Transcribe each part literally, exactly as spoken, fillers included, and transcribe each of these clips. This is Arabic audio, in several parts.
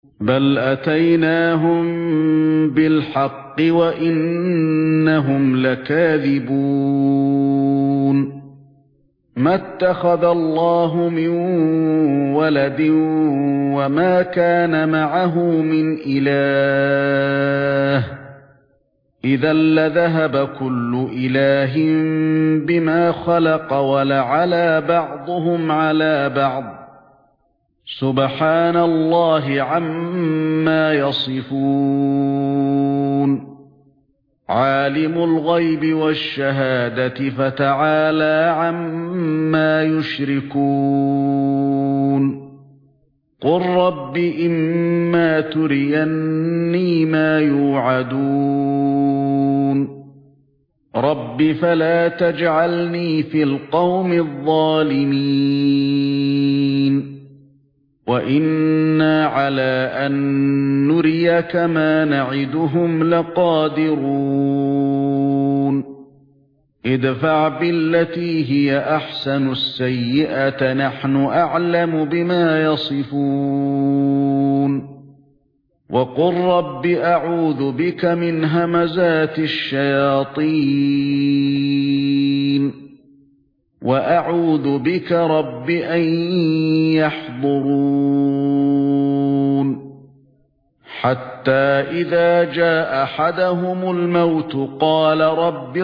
بل أتيناهم بالحق وإنهم لكاذبون ما اتخذ الله من ولد وما كان معه من إله إذا لذهب كل إله بما خلق ولعلى بعضهم على بعض سبحان الله عما يصفون عالم الغيب والشهادة فتعالى عما يشركون قل رب إما تريني ما يوعدون رب فلا تجعلني في القوم الظالمين وإنا على أن نريك ما نعدهم لقادرون ادفع بالتي هي أحسن السيئة نحن أعلم بما يصفون وقل رب أعوذ بك من همزات الشياطين وأعوذ بك رب أن يحضرون حتى إذا جاء أحدهم الموت قال رب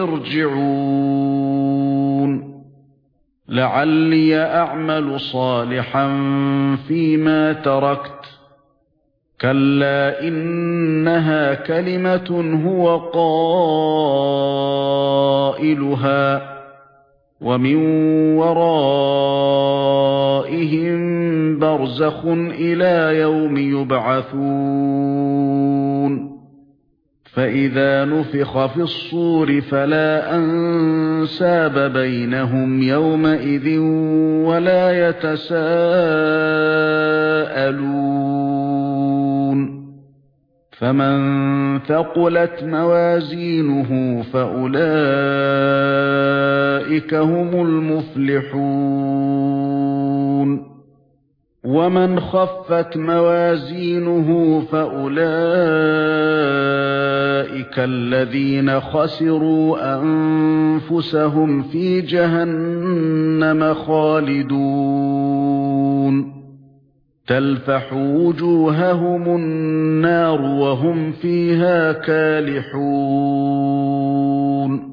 ارجعون لعلي أعمل صالحا فيما تركت كلا إنها كلمة هو قائلها ومن ورائهم برزخ إلى يوم يبعثون فإذا نفخ في الصور فلا أنساب بينهم يومئذ ولا يتساءلون فمن ثقلت موازينه فأولئك هم المفلحون ومن خفت موازينه فأولئك الذين خسروا أنفسهم في جهنم خالدون تلفح وجوههم النار وهم فيها كالحون